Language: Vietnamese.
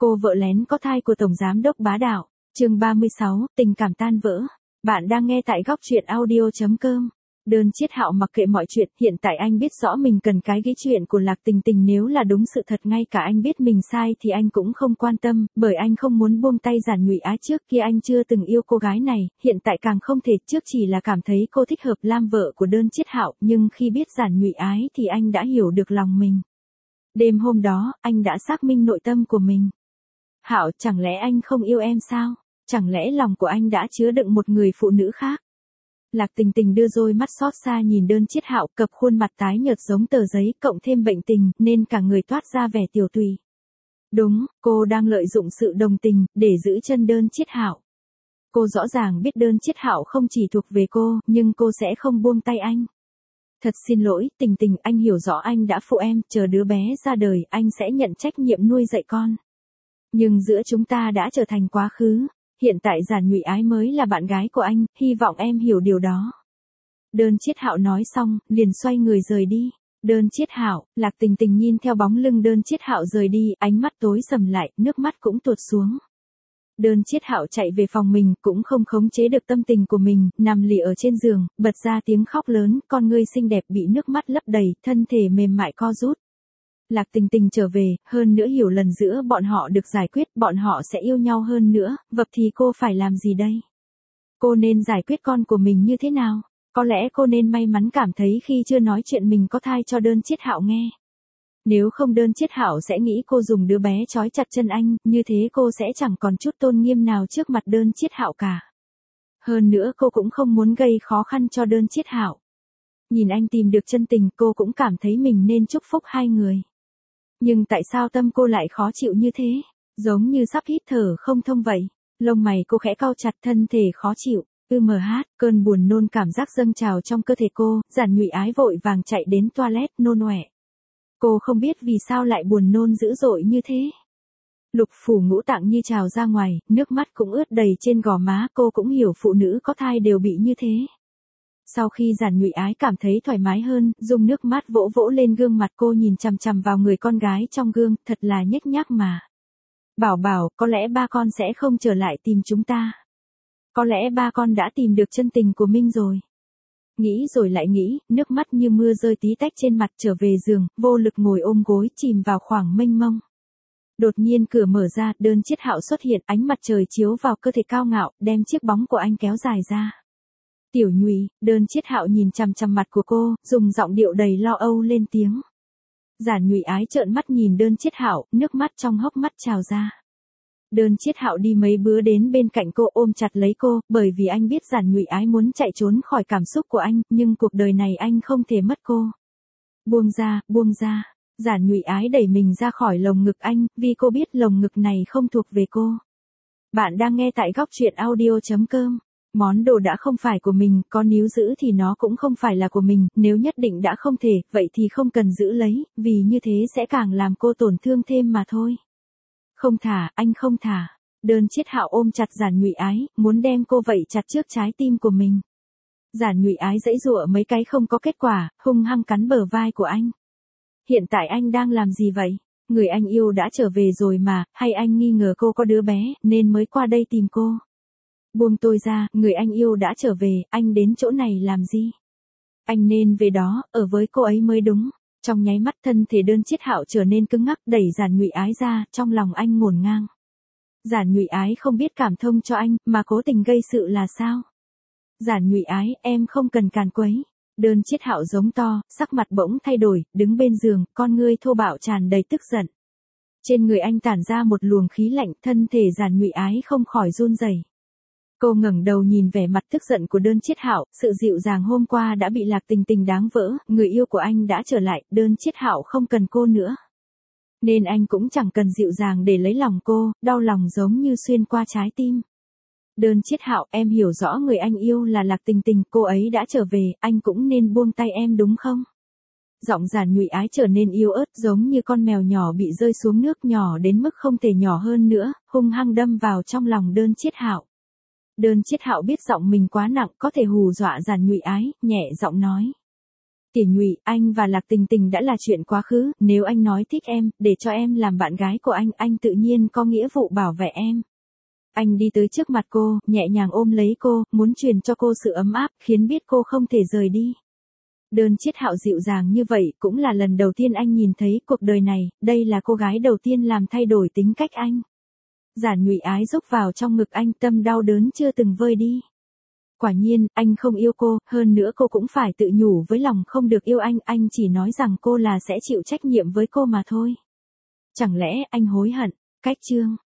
Cô vợ lén có thai của Tổng Giám đốc bá đạo. Chương 36, tình cảm tan vỡ. Bạn đang nghe tại góc truyện audio.com. Đơn Chiết Hạo mặc kệ mọi chuyện, hiện tại anh biết rõ mình cần cái ghi chuyện của Lạc Tình Tình, nếu là đúng sự thật ngay cả anh biết mình sai thì anh cũng không quan tâm, bởi anh không muốn buông tay Giản Nhụy Ái. Trước kia anh chưa từng yêu cô gái này, hiện tại càng không thể, trước chỉ là cảm thấy cô thích hợp làm vợ của Đơn Chiết Hạo, nhưng khi biết Giản Nhụy Ái thì anh đã hiểu được lòng mình. Đêm hôm đó, anh đã xác minh nội tâm của mình. Hạo, chẳng lẽ anh không yêu em sao? Chẳng lẽ lòng của anh đã chứa đựng một người phụ nữ khác? Lạc Tình Tình đưa đôi mắt xót xa nhìn Đơn Chiết Hạo, cặp khuôn mặt tái nhợt giống tờ giấy, cộng thêm bệnh tình, nên cả người toát ra vẻ tiểu tùy. Đúng, cô đang lợi dụng sự đồng tình, để giữ chân Đơn Chiết Hạo. Cô rõ ràng biết Đơn Chiết Hạo không chỉ thuộc về cô, nhưng cô sẽ không buông tay anh. Thật xin lỗi, Tình Tình, anh hiểu rõ anh đã phụ em, chờ đứa bé ra đời, anh sẽ nhận trách nhiệm nuôi dạy con. Nhưng giữa chúng ta đã trở thành quá khứ. Hiện tại Giản Nhụy Ái mới là bạn gái của anh, hy vọng em hiểu điều đó. Đơn Chiết Hạo nói xong, liền xoay người rời đi. Đơn Chiết Hạo, Lạc Tình Tình nhìn theo bóng lưng Đơn Chiết Hạo rời đi, ánh mắt tối sầm lại, nước mắt cũng tuột xuống. Đơn Chiết Hạo chạy về phòng mình, cũng không khống chế được tâm tình của mình, nằm lì ở trên giường, bật ra tiếng khóc lớn, con ngươi xinh đẹp bị nước mắt lấp đầy, thân thể mềm mại co rút. Lạc Tình Tình trở về, hơn nữa hiểu lần giữa bọn họ được giải quyết, bọn họ sẽ yêu nhau hơn nữa, vậy thì cô phải làm gì đây? Cô nên giải quyết con của mình như thế nào? Có lẽ cô nên may mắn cảm thấy khi chưa nói chuyện mình có thai cho Đơn Chiết Hạo nghe. Nếu không Đơn Chiết Hạo sẽ nghĩ cô dùng đứa bé trói chặt chân anh, như thế cô sẽ chẳng còn chút tôn nghiêm nào trước mặt Đơn Chiết Hạo cả. Hơn nữa cô cũng không muốn gây khó khăn cho Đơn Chiết Hạo. Nhìn anh tìm được chân tình, cô cũng cảm thấy mình nên chúc phúc hai người. Nhưng tại sao tâm cô lại khó chịu như thế? Giống như sắp hít thở không thông vậy. Lông mày cô khẽ cau chặt, thân thể khó chịu. Cơn buồn nôn cảm giác dâng trào trong cơ thể cô, Giản Nhụy Ái vội vàng chạy đến toilet nôn ọe. Cô không biết vì sao lại buồn nôn dữ dội như thế. Lục phủ ngũ tạng như trào ra ngoài, nước mắt cũng ướt đầy trên gò má, cô cũng hiểu phụ nữ có thai đều bị như thế. Sau khi Giản Nhụy Ái cảm thấy thoải mái hơn, dùng nước mắt vỗ vỗ lên gương mặt cô, nhìn chằm chằm vào người con gái trong gương, thật là nhếch nhác mà. Bảo bảo, có lẽ ba con sẽ không trở lại tìm chúng ta. Có lẽ ba con đã tìm được chân tình của Minh rồi. Nghĩ rồi lại nghĩ, nước mắt như mưa rơi tí tách trên mặt, trở về giường, vô lực ngồi ôm gối, chìm vào khoảng mênh mông. Đột nhiên cửa mở ra, Đơn Chiết Hạo xuất hiện, ánh mặt trời chiếu vào cơ thể cao ngạo, đem chiếc bóng của anh kéo dài ra. Tiểu Nhụy, Đơn Chiết Hạo nhìn chằm chằm mặt của cô, dùng giọng điệu đầy lo âu lên tiếng. Giản Nhụy Ái trợn mắt nhìn Đơn Chiết Hạo, nước mắt trong hốc mắt trào ra. Đơn Chiết Hạo đi mấy bước đến bên cạnh cô, ôm chặt lấy cô, bởi vì anh biết Giản Nhụy Ái muốn chạy trốn khỏi cảm xúc của anh, nhưng cuộc đời này anh không thể mất cô. Buông ra, buông ra. Giản Nhụy Ái đẩy mình ra khỏi lồng ngực anh, vì cô biết lồng ngực này không thuộc về cô. Bạn đang nghe tại góc truyện audio.com. Món đồ đã không phải của mình, có níu giữ thì nó cũng không phải là của mình, nếu nhất định đã không thể, vậy thì không cần giữ lấy, vì như thế sẽ càng làm cô tổn thương thêm mà thôi. Không thả, anh không thả. Đơn Chiết Hạo ôm chặt Giản Nhụy Ái, muốn đem cô vẩy chặt trước trái tim của mình. Giản Nhụy Ái giãy giụa mấy cái không có kết quả, hung hăng cắn bờ vai của anh. Hiện tại anh đang làm gì vậy? Người anh yêu đã trở về rồi mà, hay anh nghi ngờ cô có đứa bé, nên mới qua đây tìm cô? Buông tôi ra, người anh yêu đã trở về, anh đến chỗ này làm gì? Anh nên về đó, ở với cô ấy mới đúng. Trong nháy mắt thân thể Đơn Chiết Hạo trở nên cứng ngắc, đẩy Giản Nhụy Ái ra, trong lòng anh ngổn ngang. Giản Nhụy Ái không biết cảm thông cho anh, mà cố tình gây sự là sao? Giản Nhụy Ái, em không cần càn quấy. Đơn Chiết Hạo giống to, sắc mặt bỗng thay đổi, đứng bên giường, con ngươi thô bạo tràn đầy tức giận. Trên người anh tản ra một luồng khí lạnh, thân thể Giản Nhụy Ái không khỏi run rẩy. Cô ngẩng đầu nhìn vẻ mặt tức giận của Đơn Chiết Hạo, sự dịu dàng hôm qua đã bị Lạc Tình Tình đáng vỡ, người yêu của anh đã trở lại, Đơn Chiết Hạo không cần cô nữa. Nên anh cũng chẳng cần dịu dàng để lấy lòng cô, đau lòng giống như xuyên qua trái tim. Đơn Chiết Hạo, em hiểu rõ người anh yêu là Lạc Tình Tình, cô ấy đã trở về, anh cũng nên buông tay em đúng không? Giọng Giản Nhụy Ái trở nên yếu ớt, giống như con mèo nhỏ bị rơi xuống nước, nhỏ đến mức không thể nhỏ hơn nữa, hung hăng đâm vào trong lòng Đơn Chiết Hạo. Đơn Chiết Hạo biết giọng mình quá nặng, có thể hù dọa Giản Nhụy Ái, nhẹ giọng nói. Tiểu Nhụy, anh và Lạc Tình Tình đã là chuyện quá khứ, nếu anh nói thích em, để cho em làm bạn gái của anh tự nhiên có nghĩa vụ bảo vệ em. Anh đi tới trước mặt cô, nhẹ nhàng ôm lấy cô, muốn truyền cho cô sự ấm áp, khiến biết cô không thể rời đi. Đơn Chiết Hạo dịu dàng như vậy cũng là lần đầu tiên anh nhìn thấy cuộc đời này, đây là cô gái đầu tiên làm thay đổi tính cách anh. Giản Nhụy ái rúc vào trong ngực anh, tâm đau đớn chưa từng vơi đi. Quả nhiên, anh không yêu cô, hơn nữa cô cũng phải tự nhủ với lòng không được yêu anh chỉ nói rằng cô là sẽ chịu trách nhiệm với cô mà thôi. Chẳng lẽ anh hối hận? Cách chương